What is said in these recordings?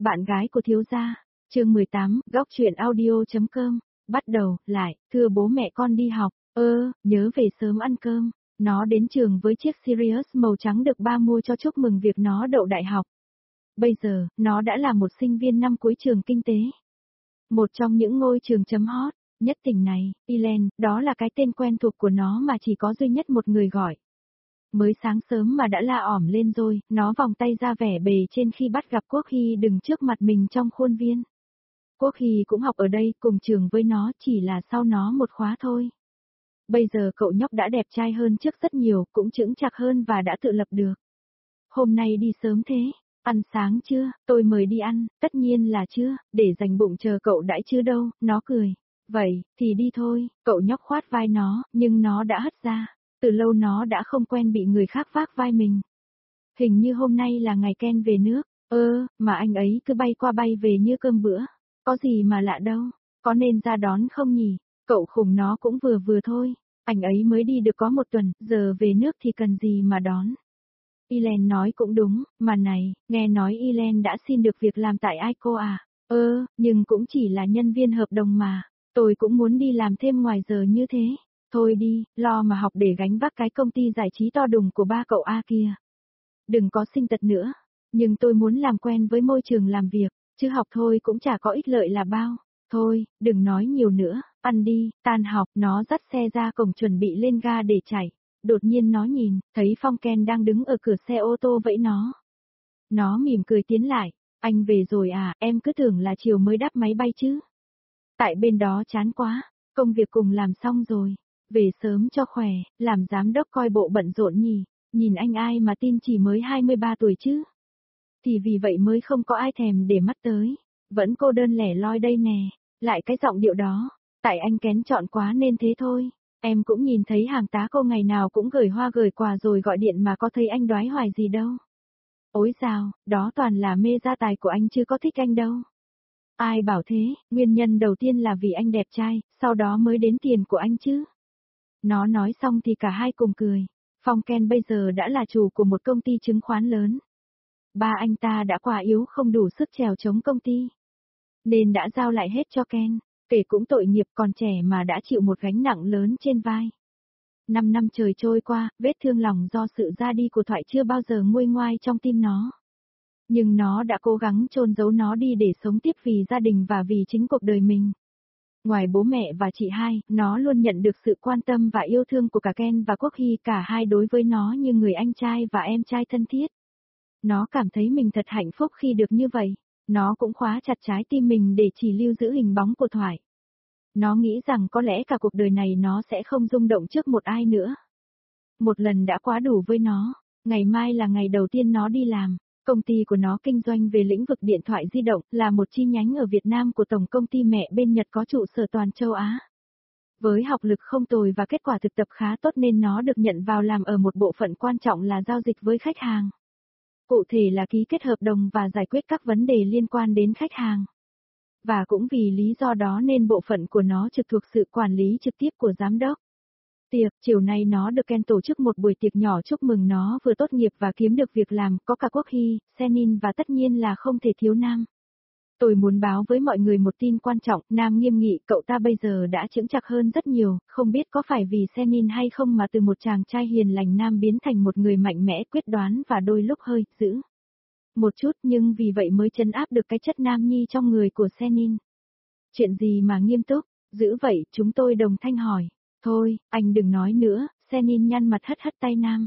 Bạn gái của thiếu gia. Chương 18, góc truyện audio.com. Bắt đầu, lại, thưa bố mẹ con đi học, nhớ về sớm ăn cơm. Nó đến trường với chiếc Sirius màu trắng được ba mua cho chúc mừng việc nó đậu đại học. Bây giờ, nó đã là một sinh viên năm cuối trường kinh tế. Một trong những ngôi trường chấm hot nhất tỉnh này, Elen, đó là cái tên quen thuộc của nó mà chỉ có duy nhất một người gọi. Mới sáng sớm mà đã la ỏm lên rồi, nó vòng tay ra vẻ bề trên khi bắt gặp Quốc Hy đứng trước mặt mình trong khuôn viên. Quốc Hy cũng học ở đây, cùng trường với nó, chỉ là sau nó một khóa thôi. Bây giờ cậu nhóc đã đẹp trai hơn trước rất nhiều, cũng chững chạc hơn và đã tự lập được. Hôm nay đi sớm thế, ăn sáng chưa, tôi mời đi ăn, tất nhiên là chưa, để dành bụng chờ cậu đãi chứ đâu, nó cười. Vậy, thì đi thôi, cậu nhóc khoát vai nó, nhưng nó đã hất ra. Từ lâu nó đã không quen bị người khác vác vai mình. Hình như hôm nay là ngày Ken về nước, mà anh ấy cứ bay qua bay về như cơm bữa. Có gì mà lạ đâu, có nên ra đón không nhỉ? Cậu khùng nó cũng vừa vừa thôi, anh ấy mới đi được có một tuần, giờ về nước thì cần gì mà đón. Elen nói cũng đúng, mà này, nghe nói Elen đã xin được việc làm tại ICO à? Nhưng cũng chỉ là nhân viên hợp đồng mà, tôi cũng muốn đi làm thêm ngoài giờ như thế. Thôi đi, lo mà học để gánh vác cái công ty giải trí to đùng của ba cậu A kia. Đừng có sinh tật nữa, nhưng tôi muốn làm quen với môi trường làm việc, chứ học thôi cũng chả có ích lợi là bao. Thôi, đừng nói nhiều nữa, ăn đi, tan học, nó dắt xe ra cổng chuẩn bị lên ga để chạy. Đột nhiên nó nhìn, thấy Phong Ken đang đứng ở cửa xe ô tô vẫy nó. Nó mỉm cười tiến lại, anh về rồi à, em cứ tưởng là chiều mới đáp máy bay chứ. Tại bên đó chán quá, công việc cùng làm xong rồi. Về sớm cho khỏe, làm giám đốc coi bộ bận rộn nhỉ, nhìn anh ai mà tin chỉ mới 23 tuổi chứ. Thì vì vậy mới không có ai thèm để mắt tới, vẫn cô đơn lẻ loi đây nè, lại cái giọng điệu đó, tại anh kén chọn quá nên thế thôi. Em cũng nhìn thấy hàng tá cô ngày nào cũng gửi hoa gửi quà rồi gọi điện mà có thấy anh đoái hoài gì đâu. Ôi dào, đó toàn là mê gia tài của anh chứ có thích anh đâu. Ai bảo thế, nguyên nhân đầu tiên là vì anh đẹp trai, sau đó mới đến tiền của anh chứ. Nó nói xong thì cả hai cùng cười. Phong Ken bây giờ đã là chủ của một công ty chứng khoán lớn. Ba anh ta đã quá yếu không đủ sức chèo chống công ty. Nên đã giao lại hết cho Ken, kể cũng tội nghiệp còn trẻ mà đã chịu một gánh nặng lớn trên vai. 5 năm trời trôi qua, vết thương lòng do sự ra đi của Thoại chưa bao giờ nguôi ngoai trong tim nó. Nhưng nó đã cố gắng chôn giấu nó đi để sống tiếp vì gia đình và vì chính cuộc đời mình. Ngoài bố mẹ và chị hai, nó luôn nhận được sự quan tâm và yêu thương của cả Ken và Quốc Hy, cả hai đối với nó như người anh trai và em trai thân thiết. Nó cảm thấy mình thật hạnh phúc khi được như vậy. Nó cũng khóa chặt trái tim mình để chỉ lưu giữ hình bóng của Thoại. Nó nghĩ rằng có lẽ cả cuộc đời này nó sẽ không rung động trước một ai nữa. Một lần đã quá đủ với nó, ngày mai là ngày đầu tiên nó đi làm. Công ty của nó kinh doanh về lĩnh vực điện thoại di động, là một chi nhánh ở Việt Nam của tổng công ty mẹ bên Nhật có trụ sở toàn châu Á. Với học lực không tồi và kết quả thực tập khá tốt nên nó được nhận vào làm ở một bộ phận quan trọng là giao dịch với khách hàng. Cụ thể là ký kết hợp đồng và giải quyết các vấn đề liên quan đến khách hàng. Và cũng vì lý do đó nên bộ phận của nó trực thuộc sự quản lý trực tiếp của giám đốc. Chiều nay nó được Ken tổ chức một buổi tiệc nhỏ chúc mừng nó vừa tốt nghiệp và kiếm được việc làm, có cả Quốc Hy, Senin và tất nhiên là không thể thiếu Nam. Tôi muốn báo với mọi người một tin quan trọng, Nam nghiêm nghị, cậu ta bây giờ đã chững chạc hơn rất nhiều, không biết có phải vì Senin hay không mà từ một chàng trai hiền lành Nam biến thành một người mạnh mẽ, quyết đoán và đôi lúc hơi dữ. Một chút nhưng vì vậy mới trấn áp được cái chất nam nhi trong người của Senin. Chuyện gì mà nghiêm túc, dữ vậy, chúng tôi đồng thanh hỏi. Thôi, anh đừng nói nữa, Senin nhăn mặt hất hất tay Nam.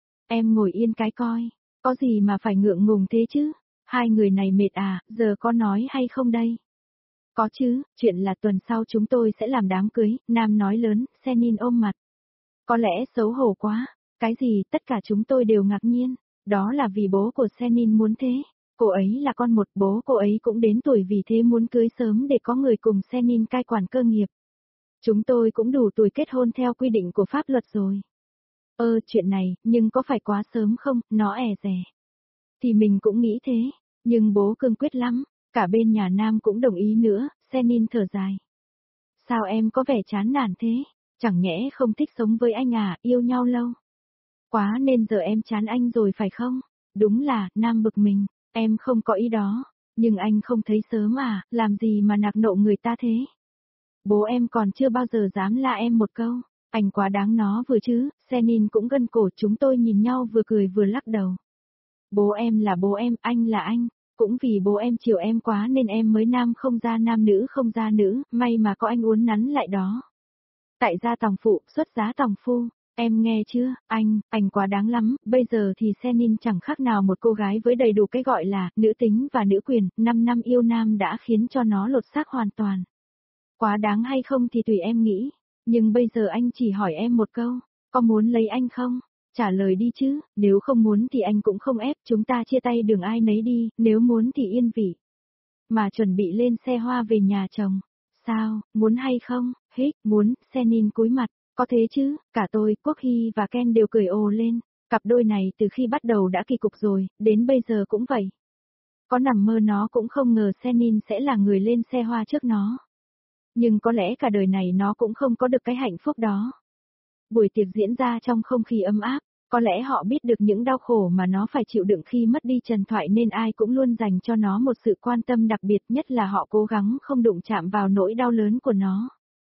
Em ngồi yên cái coi, có gì mà phải ngượng ngùng thế chứ, hai người này mệt à, giờ có nói hay không đây? Có chứ, chuyện là tuần sau chúng tôi sẽ làm đám cưới, Nam nói lớn, Senin ôm mặt. Có lẽ xấu hổ quá, cái gì, tất cả chúng tôi đều ngạc nhiên, đó là vì bố của Senin muốn thế. Cô ấy là con một, bố cô ấy cũng đến tuổi vì thế muốn cưới sớm để có người cùng Senin cai quản cơ nghiệp. Chúng tôi cũng đủ tuổi kết hôn theo quy định của pháp luật rồi. Chuyện này, nhưng có phải quá sớm không, nó dè. Thì mình cũng nghĩ thế, nhưng bố cương quyết lắm, cả bên nhà Nam cũng đồng ý nữa, Senin thở dài. Sao em có vẻ chán nản thế, chẳng nhẽ không thích sống với anh à, yêu nhau lâu. Quá nên giờ em chán anh rồi phải không? Đúng là, Nam bực mình, em không có ý đó. Nhưng anh không thấy sớm à, làm gì mà nạt nộ người ta thế? Bố em còn chưa bao giờ dám la em một câu. Anh quá đáng nó vừa chứ, Senin cũng gân cổ, chúng tôi nhìn nhau vừa cười vừa lắc đầu. Bố em là bố em, anh là anh. Cũng vì bố em chiều em quá nên em mới nam không ra nam nữ không ra nữ, may mà có anh uốn nắn lại đó. Tại gia tòng phụ, xuất giá tòng phu. Em nghe chưa, anh quá đáng lắm, bây giờ thì Senin chẳng khác nào một cô gái với đầy đủ cái gọi là nữ tính và nữ quyền, 5 năm yêu nam đã khiến cho nó lột xác hoàn toàn. Quá đáng hay không thì tùy em nghĩ, nhưng bây giờ anh chỉ hỏi em một câu, có muốn lấy anh không? Trả lời đi chứ, nếu không muốn thì anh cũng không ép, chúng ta chia tay đường ai nấy đi, nếu muốn thì yên vị. Mà chuẩn bị lên xe hoa về nhà chồng. Sao, muốn hay không? Hích, muốn, Senin cúi mặt. Có thế chứ, cả tôi, Quốc Hy và Ken đều cười ồ lên. Cặp đôi này từ khi bắt đầu đã kỳ cục rồi, đến bây giờ cũng vậy. Có nằm mơ nó cũng không ngờ Senin sẽ là người lên xe hoa trước nó. Nhưng có lẽ cả đời này nó cũng không có được cái hạnh phúc đó. Buổi tiệc diễn ra trong không khí ấm áp, có lẽ họ biết được những đau khổ mà nó phải chịu đựng khi mất đi Trần Thoại nên ai cũng luôn dành cho nó một sự quan tâm đặc biệt, nhất là họ cố gắng không đụng chạm vào nỗi đau lớn của nó.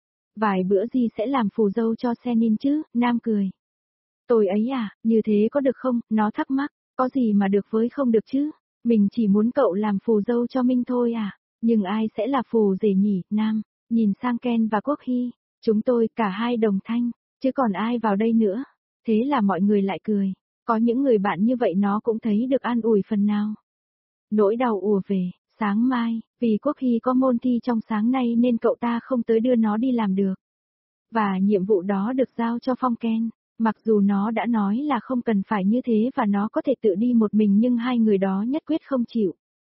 Vài bữa gì sẽ làm phù dâu cho Senin chứ, Nam cười. Tôi ấy à, như thế có được không, nó thắc mắc, có gì mà được với không được chứ, mình chỉ muốn cậu làm phù dâu cho Minh thôi à, nhưng ai sẽ là phù rể nhỉ, Nam, nhìn sang Ken và Quốc Hy, chúng tôi cả hai đồng thanh, chứ còn ai vào đây nữa, thế là mọi người lại cười, có những người bạn như vậy nó cũng thấy được an ủi phần nào. Nỗi đau ùa về, sáng mai, vì Quốc Hy có môn thi trong sáng nay nên cậu ta không tới đưa nó đi làm được. Và nhiệm vụ đó được giao cho Phong Ken, mặc dù nó đã nói là không cần phải như thế và nó có thể tự đi một mình nhưng hai người đó nhất quyết không chịu.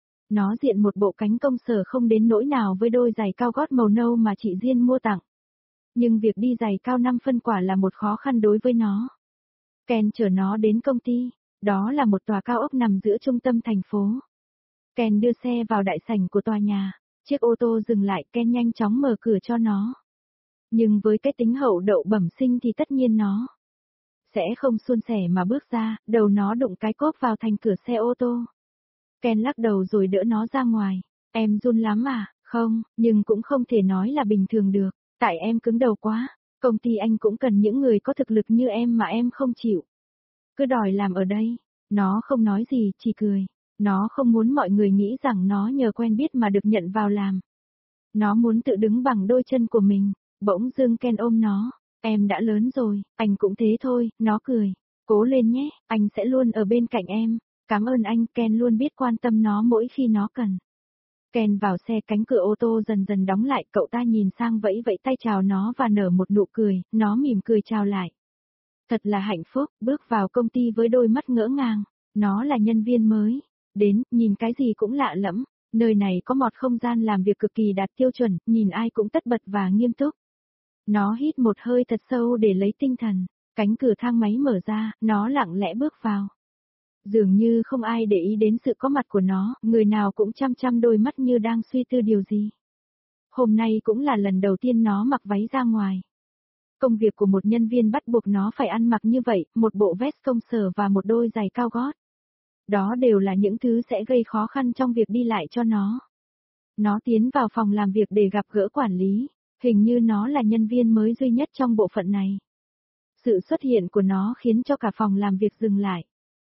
Nó diện một bộ cánh công sở không đến nỗi nào với đôi giày cao gót màu nâu mà chị Diên mua tặng. Nhưng việc đi giày cao 5 phân quả là một khó khăn đối với nó. Ken chở nó đến công ty, đó là một tòa cao ốc nằm giữa trung tâm thành phố. Ken đưa xe vào đại sảnh của tòa nhà, chiếc ô tô dừng lại, Ken nhanh chóng mở cửa cho nó. Nhưng với cái tính hậu đậu bẩm sinh thì tất nhiên nó sẽ không suôn sẻ mà bước ra, đầu nó đụng cái cốp vào thành cửa xe ô tô. Ken lắc đầu rồi đỡ nó ra ngoài. Em run lắm à? Không, nhưng cũng không thể nói là bình thường được, tại em cứng đầu quá. Công ty anh cũng cần những người có thực lực như em mà em không chịu. Cứ đòi làm ở đây. Nó không nói gì, chỉ cười. Nó không muốn mọi người nghĩ rằng nó nhờ quen biết mà được nhận vào làm. Nó muốn tự đứng bằng đôi chân của mình. Bỗng dưng Ken ôm nó. Em đã lớn rồi, anh cũng thế thôi, nó cười. Cố lên nhé, anh sẽ luôn ở bên cạnh em. Cảm ơn anh, Ken luôn biết quan tâm nó mỗi khi nó cần. Ken vào xe, cánh cửa ô tô dần dần đóng lại, cậu ta nhìn sang vẫy vẫy tay chào nó và nở một nụ cười, nó mỉm cười chào lại. Thật là hạnh phúc, bước vào công ty với đôi mắt ngỡ ngàng. Nó là nhân viên mới. Đến, nhìn cái gì cũng lạ lẫm. Nơi này có một không gian làm việc cực kỳ đạt tiêu chuẩn, nhìn ai cũng tất bật và nghiêm túc. Nó hít một hơi thật sâu để lấy tinh thần. Cánh cửa thang máy mở ra, nó lặng lẽ bước vào. Dường như không ai để ý đến sự có mặt của nó, người nào cũng chăm chăm đôi mắt như đang suy tư điều gì. Hôm nay cũng là lần đầu tiên nó mặc váy ra ngoài. Công việc của một nhân viên bắt buộc nó phải ăn mặc như vậy, một bộ vest công sở và một đôi giày cao gót. Đó đều là những thứ sẽ gây khó khăn trong việc đi lại cho nó. Nó tiến vào phòng làm việc để gặp gỡ quản lý, hình như nó là nhân viên mới duy nhất trong bộ phận này. Sự xuất hiện của nó khiến cho cả phòng làm việc dừng lại.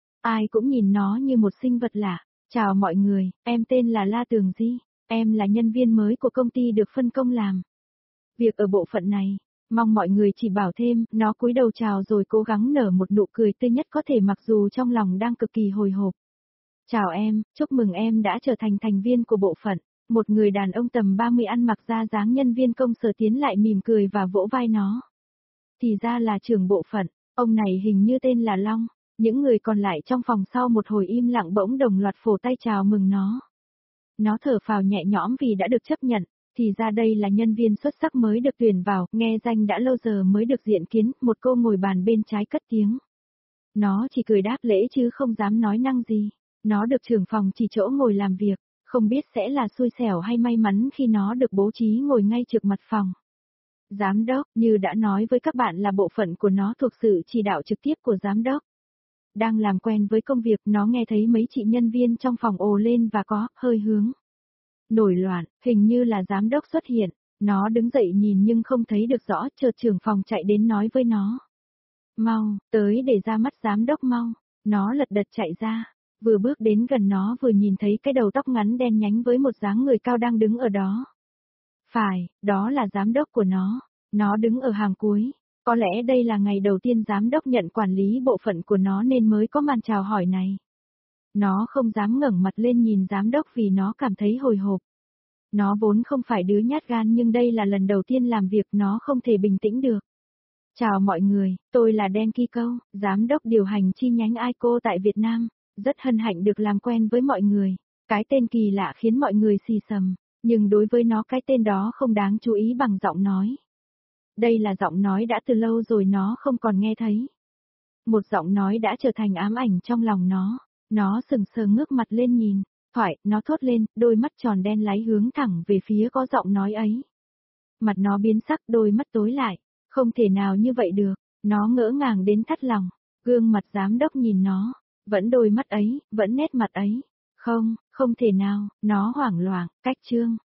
Ai cũng nhìn nó như một sinh vật lạ. Chào mọi người, em tên là La Tường Di, em là nhân viên mới của công ty được phân công làm việc ở bộ phận này. Mong mọi người chỉ bảo thêm, nó cúi đầu chào rồi cố gắng nở một nụ cười tươi nhất có thể mặc dù trong lòng đang cực kỳ hồi hộp. Chào em, chúc mừng em đã trở thành thành viên của bộ phận. Một người đàn ông tầm 30 ăn mặc ra dáng nhân viên công sở tiến lại mỉm cười và vỗ vai nó. Thì ra là trưởng bộ phận, ông này hình như tên là Long. Những người còn lại trong phòng sau một hồi im lặng bỗng đồng loạt phổ tay chào mừng nó. Nó thở phào nhẹ nhõm vì đã được chấp nhận, thì ra đây là nhân viên xuất sắc mới được tuyển vào, nghe danh đã lâu giờ mới được diện kiến, một cô ngồi bàn bên trái cất tiếng. Nó chỉ cười đáp lễ chứ không dám nói năng gì, nó được trưởng phòng chỉ chỗ ngồi làm việc, không biết sẽ là xui xẻo hay may mắn khi nó được bố trí ngồi ngay trực mặt phòng. Giám đốc, như đã nói với các bạn là bộ phận của nó thuộc sự chỉ đạo trực tiếp của giám đốc. Đang làm quen với công việc, nó nghe thấy mấy chị nhân viên trong phòng ồ lên và có hơi hướng nổi loạn, hình như là giám đốc xuất hiện. Nó đứng dậy nhìn nhưng không thấy được rõ, chợt trưởng phòng chạy đến nói với nó. Mau, tới để ra mắt giám đốc mau. Nó lật đật chạy ra, vừa bước đến gần nó vừa nhìn thấy cái đầu tóc ngắn đen nhánh với một dáng người cao đang đứng ở đó. Phải, đó là giám đốc của nó. Nó đứng ở hàng cuối. Có lẽ đây là ngày đầu tiên giám đốc nhận quản lý bộ phận của nó nên mới có màn chào hỏi này. Nó không dám ngẩng mặt lên nhìn giám đốc vì nó cảm thấy hồi hộp. Nó vốn không phải đứa nhát gan nhưng đây là lần đầu tiên làm việc nó không thể bình tĩnh được. Chào mọi người, tôi là Dan Kiko, giám đốc điều hành chi nhánh ICO tại Việt Nam. Rất hân hạnh được làm quen với mọi người. Cái tên kỳ lạ khiến mọi người xì xầm, nhưng đối với nó cái tên đó không đáng chú ý bằng giọng nói. Đây là giọng nói đã từ lâu rồi nó không còn nghe thấy. Một giọng nói đã trở thành ám ảnh trong lòng nó. Nó sừng sờ ngước mặt lên nhìn. Thoại, nó thốt lên, đôi mắt tròn đen láy hướng thẳng về phía có giọng nói ấy. Mặt nó biến sắc, đôi mắt tối lại. Không thể nào như vậy được. Nó ngỡ ngàng đến thắt lòng. Gương mặt giám đốc nhìn nó. Vẫn đôi mắt ấy, vẫn nét mặt ấy. Không, không thể nào, nó hoảng loạn, cách trương.